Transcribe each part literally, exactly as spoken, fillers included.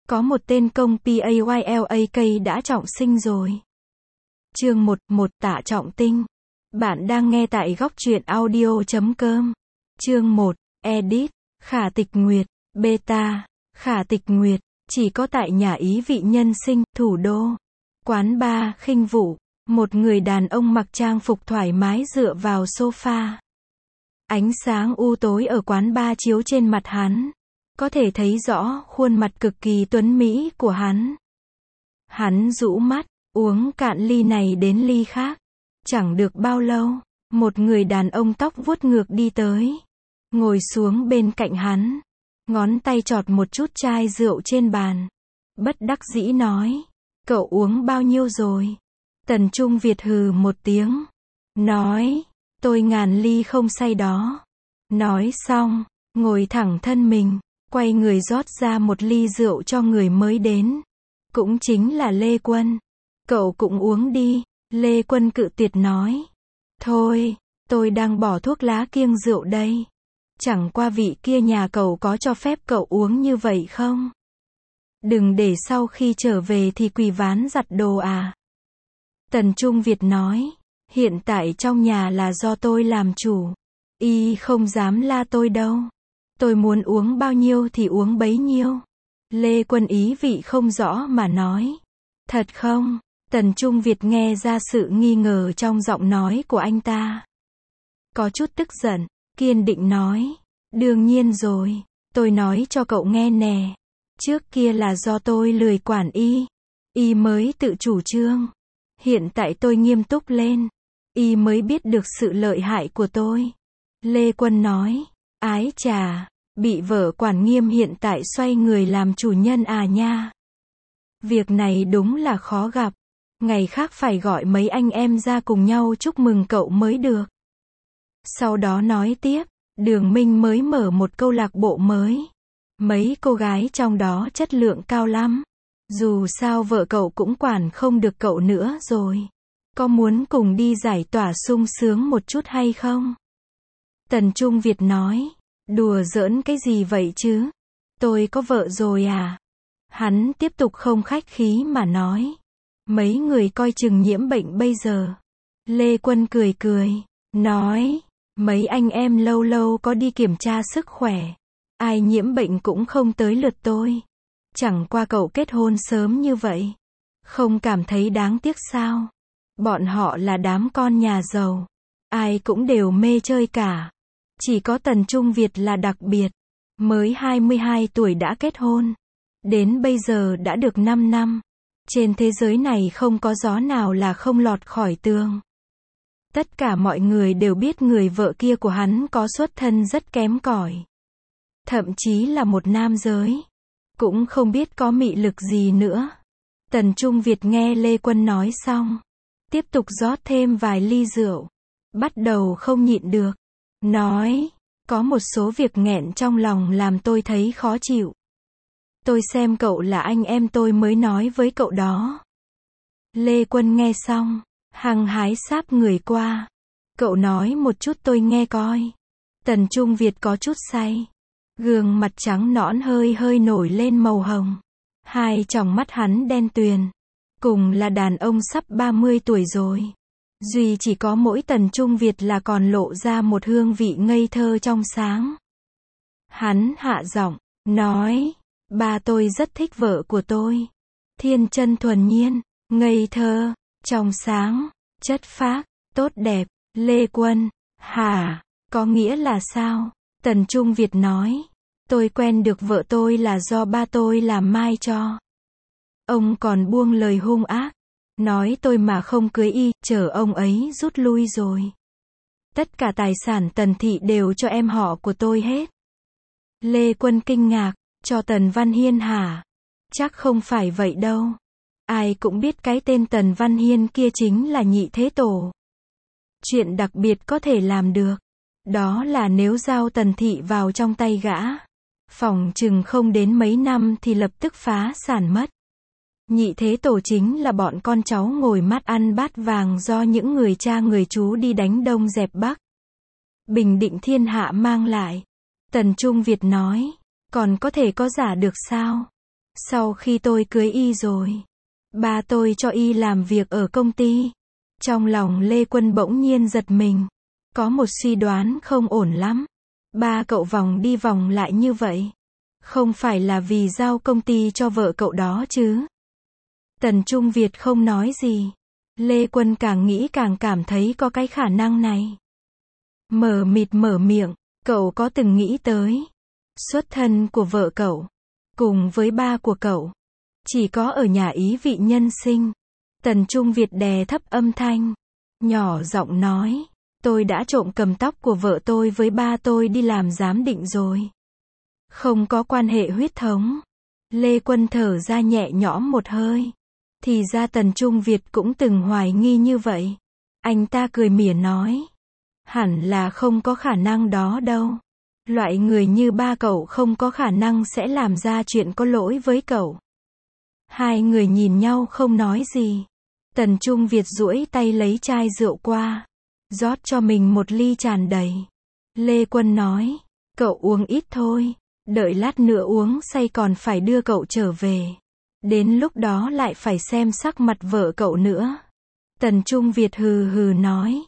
Có một tên công Paylyk đã trọng sinh rồi. Chương một, một Tạ Trọng Tinh. Bạn đang nghe tại góc truyện audio chấm com. Chương một, Edit, Khả Tịch Nguyệt, Beta, Khả Tịch Nguyệt, chỉ có tại nhà Ý vị nhân sinh, thủ đô. Quán bar, khinh vụ, một người đàn ông mặc trang phục thoải mái dựa vào sofa. Ánh sáng u tối ở quán bar chiếu trên mặt hắn. Có thể thấy rõ khuôn mặt cực kỳ tuấn mỹ của hắn. Hắn rũ mắt, uống cạn ly này đến ly khác. Chẳng được bao lâu, một người đàn ông tóc vuốt ngược đi tới. Ngồi xuống bên cạnh hắn. Ngón tay chọt một chút chai rượu trên bàn. Bất đắc dĩ nói. Cậu uống bao nhiêu rồi? Tần Trung Việt hừ một tiếng. Nói. Tôi ngàn ly không say đó. Nói xong, ngồi thẳng thân mình. Quay người rót ra một ly rượu cho người mới đến. Cũng chính là Lê Quân. Cậu cũng uống đi. Lê Quân cự tuyệt nói. Thôi, tôi đang bỏ thuốc lá kiêng rượu đây. Chẳng qua vị kia nhà cậu có cho phép cậu uống như vậy không? Đừng để sau khi trở về thì quỳ ván giặt đồ à. Tần Trung Việt nói. Hiện tại trong nhà là do tôi làm chủ. Y không dám la tôi đâu. Tôi muốn uống bao nhiêu thì uống bấy nhiêu. Lê Quân ý vị không rõ mà nói. Thật không? Tần Trung Việt nghe ra sự nghi ngờ trong giọng nói của anh ta. Có chút tức giận, kiên định nói. Đương nhiên rồi, tôi nói cho cậu nghe nè. Trước kia là do tôi lười quản y. Y mới tự chủ trương. Hiện tại tôi nghiêm túc lên. Y mới biết được sự lợi hại của tôi. Lê Quân nói. Ái chà, bị vợ quản nghiêm hiện tại xoay người làm chủ nhân à nha. Việc này đúng là khó gặp. Ngày khác phải gọi mấy anh em ra cùng nhau chúc mừng cậu mới được. Sau đó nói tiếp, Đường Minh mới mở một câu lạc bộ mới. Mấy cô gái trong đó chất lượng cao lắm. Dù sao vợ cậu cũng quản không được cậu nữa rồi. Có muốn cùng đi giải tỏa sung sướng một chút hay không? Tần Trung Việt nói. Đùa giỡn cái gì vậy chứ? Tôi có vợ rồi à? Hắn tiếp tục không khách khí mà nói. Mấy người coi chừng nhiễm bệnh bây giờ. Lê Quân cười cười. Nói. Mấy anh em lâu lâu có đi kiểm tra sức khỏe. Ai nhiễm bệnh cũng không tới lượt tôi. Chẳng qua cậu kết hôn sớm như vậy. Không cảm thấy đáng tiếc sao? Bọn họ là đám con nhà giàu. Ai cũng đều mê chơi cả. Chỉ có Tần Trung Việt là đặc biệt. Mới hai mươi hai tuổi đã kết hôn. Đến bây giờ đã được năm năm. Trên thế giới này không có gió nào là không lọt khỏi tường. Tất cả mọi người đều biết người vợ kia của hắn có xuất thân rất kém cỏi. Thậm chí là một nam giới. Cũng không biết có mị lực gì nữa. Tần Trung Việt nghe Lê Quân nói xong. Tiếp tục rót thêm vài ly rượu. Bắt đầu không nhịn được. Nói. Có một số việc nghẹn trong lòng làm tôi thấy khó chịu. Tôi xem cậu là anh em tôi mới nói với cậu đó. Lê Quân nghe xong. Hăng hái sáp người qua. Cậu nói một chút tôi nghe coi. Tần Trung Việt có chút say. Gương mặt trắng nõn hơi hơi nổi lên màu hồng. Hai tròng mắt hắn đen tuyền. Cùng là đàn ông sắp ba mươi tuổi rồi. Duy chỉ có mỗi Tần Trung Việt là còn lộ ra một hương vị ngây thơ trong sáng. Hắn hạ giọng, nói. Ba tôi rất thích vợ của tôi. Thiên chân thuần nhiên, ngây thơ, trong sáng, chất phác, tốt đẹp. Lê Quân, hả, có nghĩa là sao? Tần Trung Việt nói. Tôi quen được vợ tôi là do ba tôi làm mai cho. Ông còn buông lời hung ác. Nói tôi mà không cưới y, chờ ông ấy rút lui rồi. Tất cả tài sản Tần thị đều cho em họ của tôi hết. Lê Quân kinh ngạc, cho Tần Văn Hiên hả? Chắc không phải vậy đâu. Ai cũng biết cái tên Tần Văn Hiên kia chính là nhị thế tổ. Chuyện đặc biệt có thể làm được. Đó là nếu giao Tần thị vào trong tay gã. Phòng chừng không đến mấy năm thì lập tức phá sản mất. Nhị thế tổ chính là bọn con cháu ngồi mắt ăn bát vàng do những người cha người chú đi đánh Đông dẹp Bắc. Bình định thiên hạ mang lại. Tần Trung Việt nói. Còn có thể có giả được sao? Sau khi tôi cưới y rồi, ba tôi cho y làm việc ở công ty. Trong lòng Lê Quân bỗng nhiên giật mình. Có một suy đoán không ổn lắm. Ba cậu vòng đi vòng lại như vậy. Không phải là vì giao công ty cho vợ cậu đó chứ? Tần Trung Việt không nói gì. Lê Quân càng nghĩ càng cảm thấy có cái khả năng này. Mờ mịt mở miệng, cậu có từng nghĩ tới xuất thân của vợ cậu, cùng với ba của cậu, chỉ có ở nhà ý vị nhân sinh. Tần Trung Việt đè thấp âm thanh, nhỏ giọng nói, tôi đã trộm cầm tóc của vợ tôi với ba tôi đi làm giám định rồi. Không có quan hệ huyết thống. Lê Quân thở ra nhẹ nhõm một hơi. Thì ra Tần Trung Việt cũng từng hoài nghi như vậy. Anh ta cười mỉa nói, hẳn là không có khả năng đó đâu. Loại người như ba cậu không có khả năng sẽ làm ra chuyện có lỗi với cậu. Hai người nhìn nhau không nói gì. Tần Trung Việt duỗi tay lấy chai rượu qua, rót cho mình một ly tràn đầy. Lê Quân nói, cậu uống ít thôi, đợi lát nữa uống say còn phải đưa cậu trở về. Đến lúc đó lại phải xem sắc mặt vợ cậu nữa. Tần Trung Việt hừ hừ nói,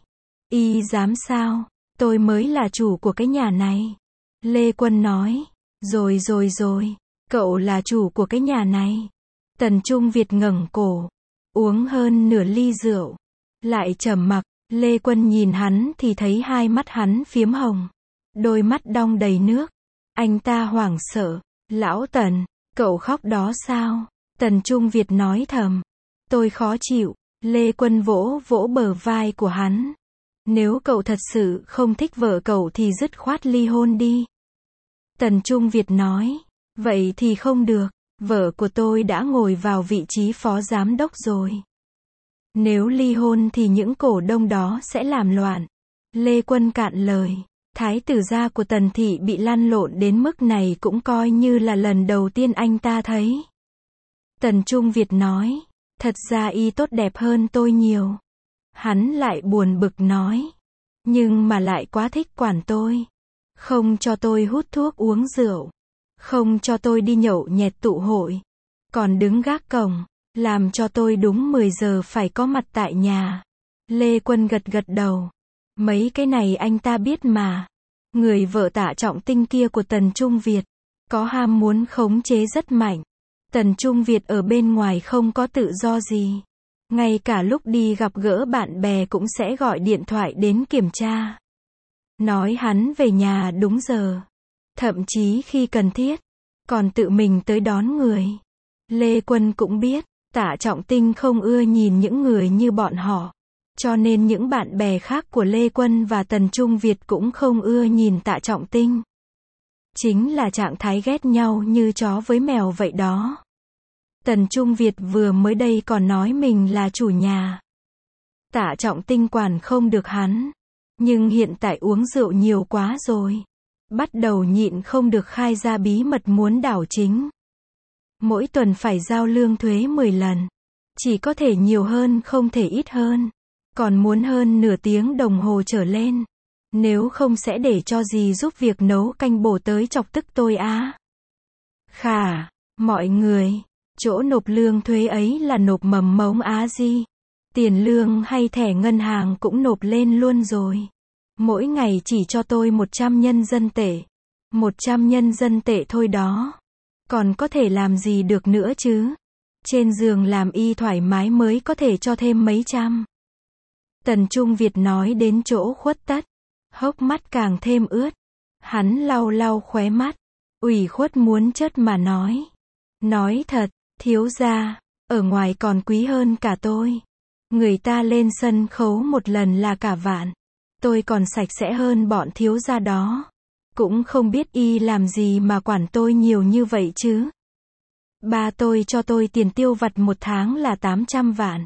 y dám sao, tôi mới là chủ của cái nhà này. Lê Quân nói, rồi rồi rồi, cậu là chủ của cái nhà này. Tần Trung Việt ngẩng cổ, uống hơn nửa ly rượu, lại trầm mặc. Lê Quân nhìn hắn thì thấy hai mắt hắn phiếm hồng, đôi mắt đong đầy nước. Anh ta hoảng sợ, lão Tần, cậu khóc đó sao? Tần Trung Việt nói thầm, tôi khó chịu. Lê Quân vỗ vỗ bờ vai của hắn, nếu cậu thật sự không thích vợ cậu thì dứt khoát ly hôn đi. Tần Trung Việt nói, vậy thì không được, vợ của tôi đã ngồi vào vị trí phó giám đốc rồi. Nếu ly hôn thì những cổ đông đó sẽ làm loạn. Lê Quân cạn lời, thái tử gia của Tần thị bị lăn lộn đến mức này cũng coi như là lần đầu tiên anh ta thấy. Tần Trung Việt nói, thật ra y tốt đẹp hơn tôi nhiều. Hắn lại buồn bực nói, nhưng mà lại quá thích quản tôi. Không cho tôi hút thuốc uống rượu, không cho tôi đi nhậu nhẹt tụ hội, còn đứng gác cổng, làm cho tôi đúng mười giờ phải có mặt tại nhà. Lê Quân gật gật đầu, mấy cái này anh ta biết mà. Người vợ Tạ Trọng Tinh kia của Tần Trung Việt, có ham muốn khống chế rất mạnh. Tần Trung Việt ở bên ngoài không có tự do gì. Ngay cả lúc đi gặp gỡ bạn bè cũng sẽ gọi điện thoại đến kiểm tra. Nói hắn về nhà đúng giờ. Thậm chí khi cần thiết, còn tự mình tới đón người. Lê Quân cũng biết, Tạ Trọng Tinh không ưa nhìn những người như bọn họ. Cho nên những bạn bè khác của Lê Quân và Tần Trung Việt cũng không ưa nhìn Tạ Trọng Tinh. Chính là trạng thái ghét nhau như chó với mèo vậy đó. Tần Trung Việt vừa mới đây còn nói mình là chủ nhà. Tạ Trọng Tinh quản không được hắn. Nhưng hiện tại uống rượu nhiều quá rồi. Bắt đầu nhịn không được khai ra bí mật muốn đảo chính. Mỗi tuần phải giao lương thuế mười lần. Chỉ có thể nhiều hơn không thể ít hơn. Còn muốn hơn nửa tiếng đồng hồ trở lên. Nếu không sẽ để cho dì giúp việc nấu canh bổ tới chọc tức tôi á. Khà, mọi người, chỗ nộp lương thuế ấy là nộp mầm mống á gì. Tiền lương hay thẻ ngân hàng cũng nộp lên luôn rồi. Mỗi ngày chỉ cho tôi một trăm nhân dân tệ. một trăm nhân dân tệ thôi đó. Còn có thể làm gì được nữa chứ? Trên giường làm y thoải mái mới có thể cho thêm mấy trăm. Tần Trung Việt nói đến chỗ khuất tất. Hốc mắt càng thêm ướt. Hắn lau lau khóe mắt. Ủy khuất muốn chất mà nói. Nói thật, thiếu gia, ở ngoài còn quý hơn cả tôi. Người ta lên sân khấu một lần là cả vạn. Tôi còn sạch sẽ hơn bọn thiếu gia đó. Cũng không biết y làm gì mà quản tôi nhiều như vậy chứ. Ba tôi cho tôi tiền tiêu vặt một tháng là tám trăm vạn.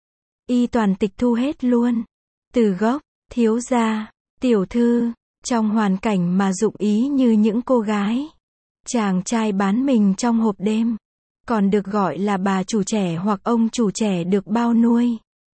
Y toàn tịch thu hết luôn. Từ gốc, thiếu gia, tiểu thư, trong hoàn cảnh mà dụng ý như những cô gái. Chàng trai bán mình trong hộp đêm. Còn được gọi là bà chủ trẻ hoặc ông chủ trẻ được bao nuôi.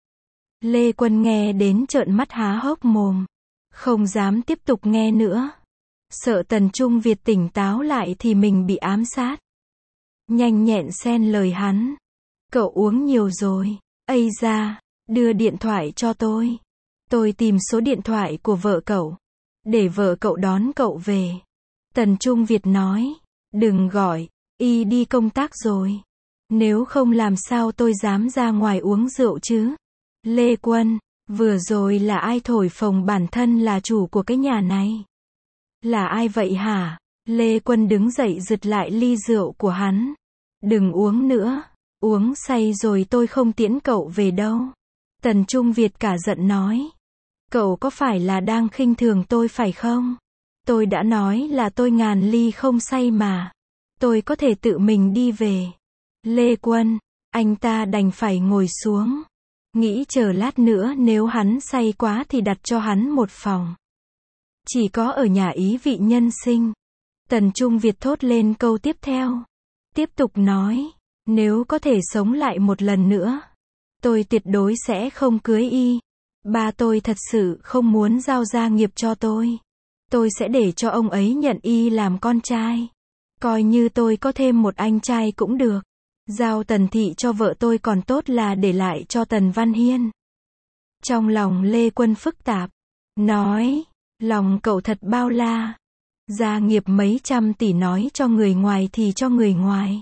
Lê Quân nghe đến trợn mắt há hốc mồm. Không dám tiếp tục nghe nữa. Sợ Tần Trung Việt tỉnh táo lại thì mình bị ám sát. nhanh nhẹn xen lời hắn. Cậu uống nhiều rồi. Ây da, đưa điện thoại cho tôi. Tôi tìm số điện thoại của vợ cậu. Để vợ cậu đón cậu về. Tần Trung Việt nói. Đừng gọi, y đi công tác rồi. Nếu không làm sao tôi dám ra ngoài uống rượu chứ. Lê Quân, vừa rồi là ai thổi phồng bản thân là chủ của cái nhà này? Là ai vậy hả? Lê Quân đứng dậy giật lại ly rượu của hắn. Đừng uống nữa. Uống say rồi tôi không tiễn cậu về đâu. Tần Trung Việt cả giận nói. Cậu có phải là đang khinh thường tôi phải không? Tôi đã nói là tôi ngàn ly không say mà. Tôi có thể tự mình đi về. Lê Quân, anh ta đành phải ngồi xuống. Nghĩ chờ lát nữa nếu hắn say quá thì đặt cho hắn một phòng. Chỉ có ở nhà ý vị nhân sinh. Tần Trung Việt thốt lên câu tiếp theo. Tiếp tục nói. Nếu có thể sống lại một lần nữa, tôi tuyệt đối sẽ không cưới y. Ba tôi thật sự không muốn giao gia nghiệp cho tôi. Tôi sẽ để cho ông ấy nhận y làm con trai. Coi như tôi có thêm một anh trai cũng được. Giao Tần Thị cho vợ tôi còn tốt là để lại cho Tần Văn Hiên. Trong lòng Lê Quân phức tạp. Nói, lòng cậu thật bao la. Gia nghiệp mấy trăm tỷ nói cho người ngoài thì cho người ngoài.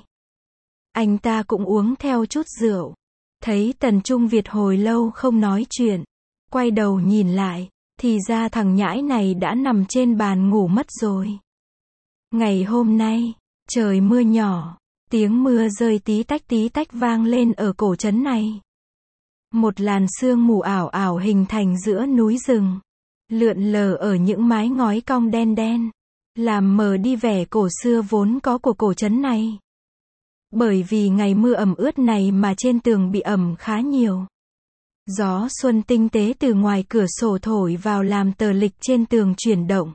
Anh ta cũng uống theo chút rượu. Thấy Tần Trung Việt hồi lâu không nói chuyện. Quay đầu nhìn lại. Thì ra thằng nhãi này đã nằm trên bàn ngủ mất rồi. Ngày hôm nay, trời mưa nhỏ. Tiếng mưa rơi tí tách tí tách vang lên ở cổ trấn này. Một làn sương mù ảo ảo hình thành giữa núi rừng. Lượn lờ ở những mái ngói cong đen đen. Làm mờ đi vẻ cổ xưa vốn có của cổ trấn này. Bởi vì ngày mưa ẩm ướt này mà trên tường bị ẩm khá nhiều. Gió xuân tinh tế từ ngoài cửa sổ thổi vào làm tờ lịch trên tường chuyển động.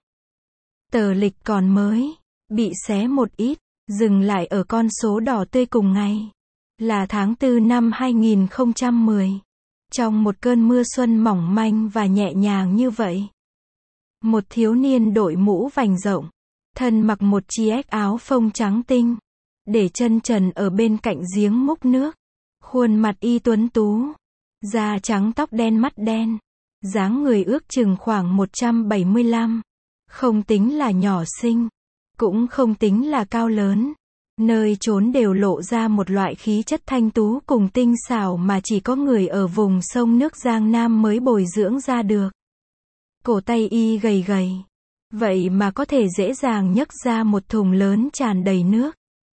Tờ lịch còn mới, bị xé một ít, dừng lại ở con số đỏ tươi cùng ngày. Là tháng tư năm hai nghìn không trăm mười. Trong một cơn mưa xuân mỏng manh và nhẹ nhàng như vậy. Một thiếu niên đội mũ vành rộng, thân mặc một chiếc áo phông trắng tinh. Để chân trần ở bên cạnh giếng múc nước. Khuôn mặt y tuấn tú. Da trắng tóc đen mắt đen. Dáng người ước chừng khoảng một trăm bảy mươi lăm. Không tính là nhỏ xinh. Cũng không tính là cao lớn. Nơi trốn đều lộ ra một loại khí chất thanh tú cùng tinh xảo mà chỉ có người ở vùng sông nước Giang Nam mới bồi dưỡng ra được. Cổ tay y gầy gầy. Vậy mà có thể dễ dàng nhấc ra một thùng lớn tràn đầy nước.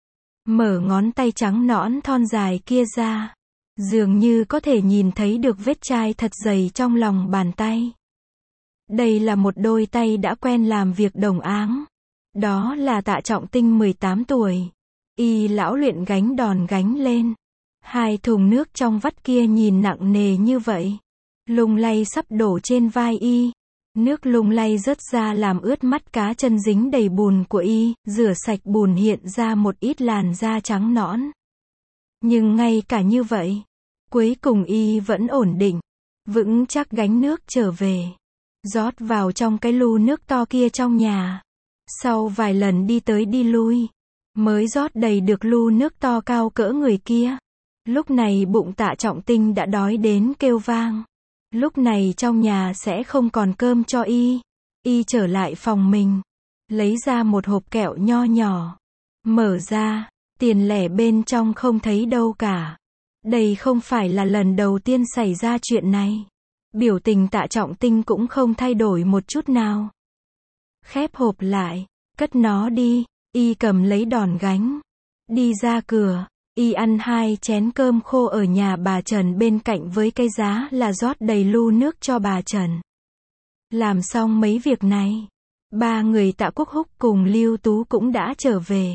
Mở ngón tay trắng nõn thon dài kia ra. Dường như có thể nhìn thấy được vết chai thật dày trong lòng bàn tay. Đây là một đôi tay đã quen làm việc đồng áng. Đó là Tạ Trọng Tinh mười tám tuổi. Y lão luyện gánh đòn gánh lên. Hai thùng nước trong vắt kia nhìn nặng nề như vậy. Lung lay sắp đổ trên vai y. Nước lung lay rớt ra làm ướt mắt cá chân dính đầy bùn của y, rửa sạch bùn hiện ra một ít làn da trắng nõn. Nhưng ngay cả như vậy, cuối cùng y vẫn ổn định, vững chắc gánh nước trở về. Rót vào trong cái lu nước to kia trong nhà. Sau vài lần đi tới đi lui, mới rót đầy được lu nước to cao cỡ người kia. Lúc này bụng Tạ Trọng Tinh đã đói đến kêu vang. Lúc này trong nhà sẽ không còn cơm cho y. Y trở lại phòng mình. Lấy ra một hộp kẹo nho nhỏ. Mở ra, tiền lẻ bên trong không thấy đâu cả. Đây không phải là lần đầu tiên xảy ra chuyện này. Biểu tình Tạ Trọng Tinh cũng không thay đổi một chút nào. Khép hộp lại, cất nó đi. Y cầm lấy đòn gánh. Đi ra cửa. Y ăn hai chén cơm khô ở nhà bà Trần bên cạnh với cái giá là rót đầy lu nước cho bà Trần. Làm xong mấy việc này, ba người Tạ Quốc Húc cùng Lưu Tú cũng đã trở về.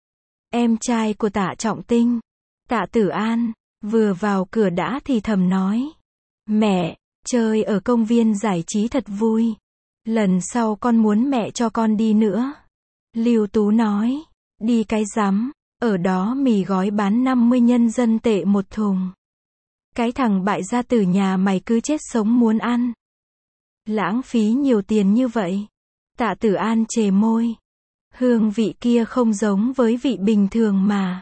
Em trai của Tạ Trọng Tinh, Tạ Tử An, vừa vào cửa đã thì thầm nói. Mẹ, chơi ở công viên giải trí thật vui. Lần sau con muốn mẹ cho con đi nữa. Lưu Tú nói, đi cái rắm. Ở đó mì gói bán năm mươi nhân dân tệ một thùng. Cái thằng bại gia tử nhà mày cứ chết sống muốn ăn. Lãng phí nhiều tiền như vậy. Tạ Tử An chề môi. Hương vị kia không giống với vị bình thường mà.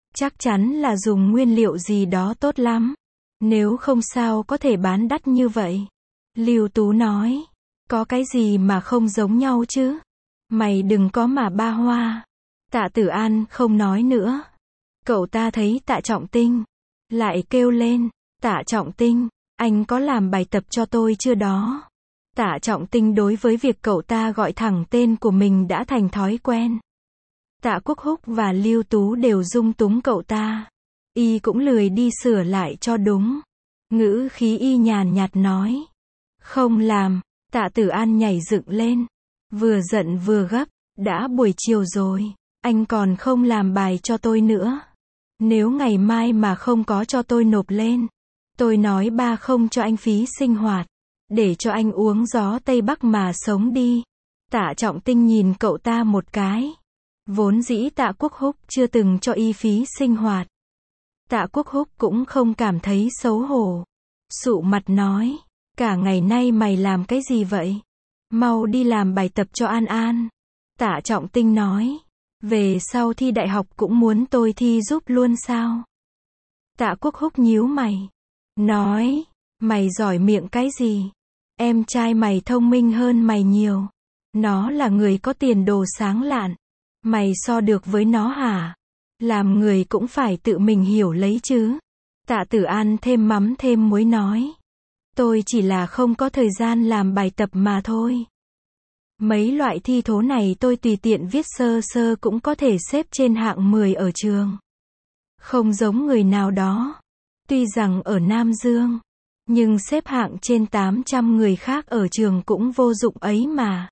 Chắc chắn là dùng nguyên liệu gì đó tốt lắm. Nếu không sao có thể bán đắt như vậy. Lưu Tú nói. Có cái gì mà không giống nhau chứ? Mày đừng có mà ba hoa. Tạ Tử An không nói nữa. Cậu ta thấy Tạ Trọng Tinh. Lại kêu lên. Tạ Trọng Tinh, anh có làm bài tập cho tôi chưa đó? Tạ Trọng Tinh đối với việc cậu ta gọi thẳng tên của mình đã thành thói quen. Tạ Quốc Húc và Lưu Tú đều dung túng cậu ta. Y cũng lười đi sửa lại cho đúng. Ngữ khí y nhàn nhạt nói. Không làm. Tạ Tử An nhảy dựng lên. Vừa giận vừa gấp. Đã buổi chiều rồi. Anh còn không làm bài cho tôi nữa. Nếu ngày mai mà không có cho tôi nộp lên. Tôi nói ba không cho anh phí sinh hoạt. Để cho anh uống gió Tây Bắc mà sống đi. Tạ Trọng Tinh nhìn cậu ta một cái. Vốn dĩ Tạ Quốc Húc chưa từng cho y phí sinh hoạt. Tạ Quốc Húc cũng không cảm thấy xấu hổ. Sụ mặt nói. Cả ngày nay mày làm cái gì vậy? Mau đi làm bài tập cho An An. Tạ Trọng Tinh nói. Về sau thi đại học cũng muốn tôi thi giúp luôn sao? Tạ Quốc Húc nhíu mày. Nói. Mày giỏi miệng cái gì? Em trai mày thông minh hơn mày nhiều. Nó là người có tiền đồ sáng lạn. Mày so được với nó hả? Làm người cũng phải tự mình hiểu lấy chứ. Tạ Tử An thêm mắm thêm muối nói. Tôi chỉ là không có thời gian làm bài tập mà thôi. Mấy loại thi thố này tôi tùy tiện viết sơ sơ cũng có thể xếp trên hạng mười ở trường. Không giống người nào đó. Tuy rằng ở Nam Dương, nhưng xếp hạng trên tám trăm người khác ở trường cũng vô dụng ấy mà.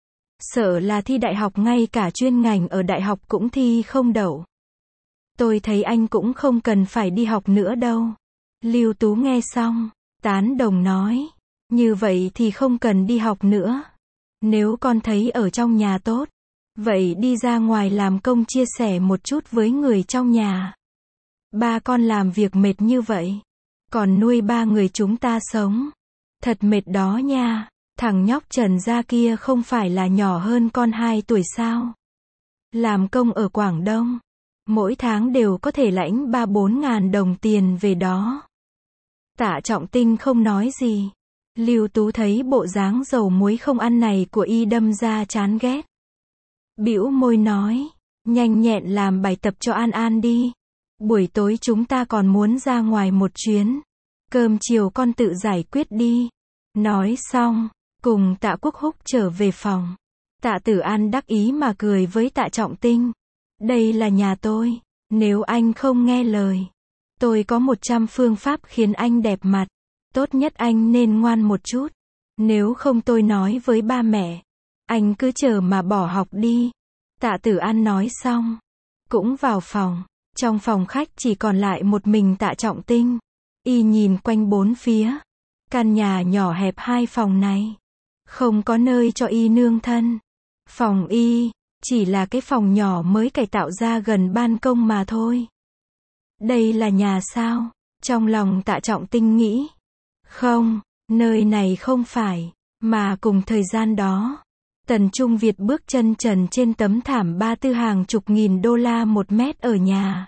Sợ là thi đại học ngay cả chuyên ngành ở đại học cũng thi không đậu. Tôi thấy anh cũng không cần phải đi học nữa đâu. Lưu Tú nghe xong, tán đồng nói. Như vậy thì không cần đi học nữa. Nếu con thấy ở trong nhà tốt, vậy đi ra ngoài làm công chia sẻ một chút với người trong nhà. Ba con làm việc mệt như vậy, còn nuôi ba người chúng ta sống. Thật mệt đó nha. Thằng nhóc Trần gia kia không phải là nhỏ hơn con hai tuổi sao? Làm công ở Quảng Đông, mỗi tháng đều có thể lãnh ba bốn ngàn đồng tiền về đó. Tạ Trọng Tinh không nói gì. Lưu Tú thấy bộ dáng dầu muối không ăn này của y đâm ra chán ghét. Bĩu môi nói, nhanh nhẹn làm bài tập cho An An đi. Buổi tối chúng ta còn muốn ra ngoài một chuyến. Cơm chiều con tự giải quyết đi. Nói xong, cùng Tạ Quốc Húc trở về phòng. Tạ Tử An đắc ý mà cười với Tạ Trọng Tinh. Đây là nhà tôi. Nếu anh không nghe lời, tôi có một trăm phương pháp khiến anh đẹp mặt. Tốt nhất anh nên ngoan một chút. Nếu không tôi nói với ba mẹ. Anh cứ chờ mà bỏ học đi. Tạ Tử An nói xong, cũng vào phòng. Trong phòng khách chỉ còn lại một mình Tạ Trọng Tinh. Y nhìn quanh bốn phía. Căn nhà nhỏ hẹp hai phòng này, không có nơi cho y nương thân. Phòng y, chỉ là cái phòng nhỏ mới cải tạo ra gần ban công mà thôi. Đây là nhà sao? Trong lòng Tạ Trọng Tinh nghĩ. Không, nơi này không phải. Mà cùng thời gian đó, Tần Trung Việt bước chân trần trên tấm thảm ba tư hàng chục nghìn đô la một mét ở nhà.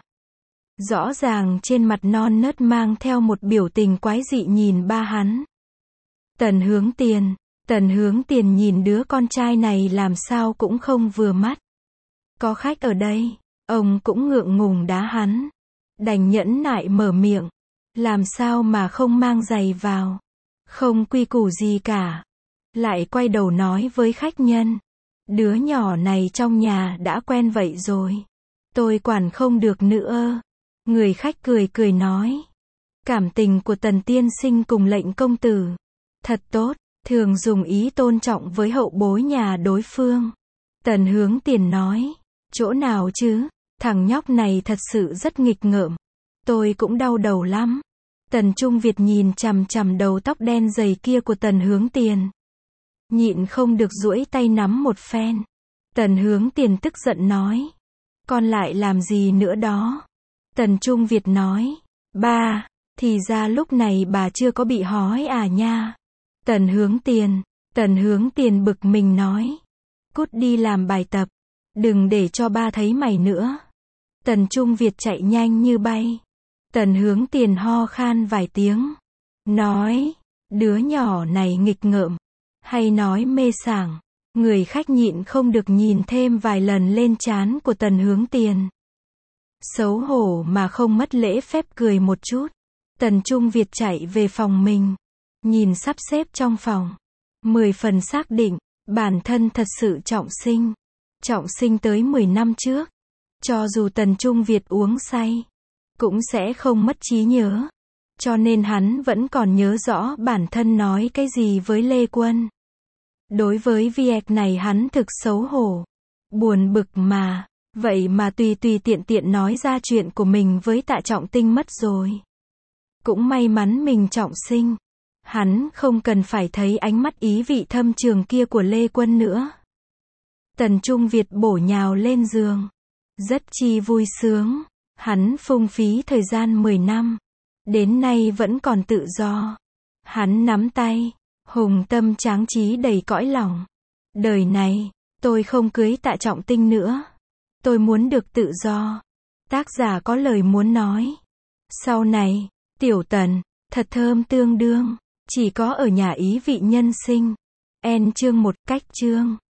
Rõ ràng trên mặt non nớt mang theo một biểu tình quái dị nhìn ba hắn. Tần Hướng Tiền, Tần Hướng Tiền nhìn đứa con trai này làm sao cũng không vừa mắt. Có khách ở đây, ông cũng ngượng ngùng đá hắn. Đành nhẫn nại mở miệng. Làm sao mà không mang giày vào? Không quy củ gì cả. Lại quay đầu nói với khách nhân. Đứa nhỏ này trong nhà đã quen vậy rồi. Tôi quản không được nữa. Người khách cười cười nói. Cảm tình của Tần tiên sinh cùng Lệnh công tử thật tốt, thường dùng ý tôn trọng với hậu bối nhà đối phương. Tần Hướng Tiền nói. Chỗ nào chứ? Thằng nhóc này thật sự rất nghịch ngợm. Tôi cũng đau đầu lắm. Tần Trung Việt nhìn chằm chằm đầu tóc đen dày kia của Tần Hướng Tiền. Nhịn không được duỗi tay nắm một phen. Tần Hướng Tiền tức giận nói. Con lại làm gì nữa đó? Tần Trung Việt nói. Ba, thì ra lúc này bà chưa có bị hói à nha. Tần Hướng Tiền, Tần Hướng Tiền bực mình nói. Cút đi làm bài tập. Đừng để cho ba thấy mày nữa. Tần Trung Việt chạy nhanh như bay. Tần Hướng Tiền ho khan vài tiếng. Nói, đứa nhỏ này nghịch ngợm. Hay nói mê sảng. Người khách nhịn không được nhìn thêm vài lần lên trán của Tần Hướng Tiền. Xấu hổ mà không mất lễ phép cười một chút. Tần Trung Việt chạy về phòng mình. Nhìn sắp xếp trong phòng. Mười phần xác định, bản thân thật sự trọng sinh. Trọng sinh tới mười năm trước. Cho dù Tần Trung Việt uống say, cũng sẽ không mất trí nhớ. Cho nên hắn vẫn còn nhớ rõ bản thân nói cái gì với Lê Quân. Đối với việc này hắn thực xấu hổ. Buồn bực mà. Vậy mà tùy tùy tiện tiện nói ra chuyện của mình với Tạ Trọng Tinh mất rồi. Cũng may mắn mình trọng sinh. Hắn không cần phải thấy ánh mắt ý vị thâm trường kia của Lê Quân nữa. Tần Trung Việt bổ nhào lên giường. Rất chi vui sướng. Hắn phung phí thời gian mười năm. Đến nay vẫn còn tự do. Hắn nắm tay. Hùng tâm tráng trí đầy cõi lòng. Đời này, tôi không cưới Tạ Trọng Tinh nữa. Tôi muốn được tự do. Tác giả có lời muốn nói. Sau này, Tiểu Tần, thật thơm tương đương. Chỉ có ở nhà ý vị nhân sinh. En chương một cách chương.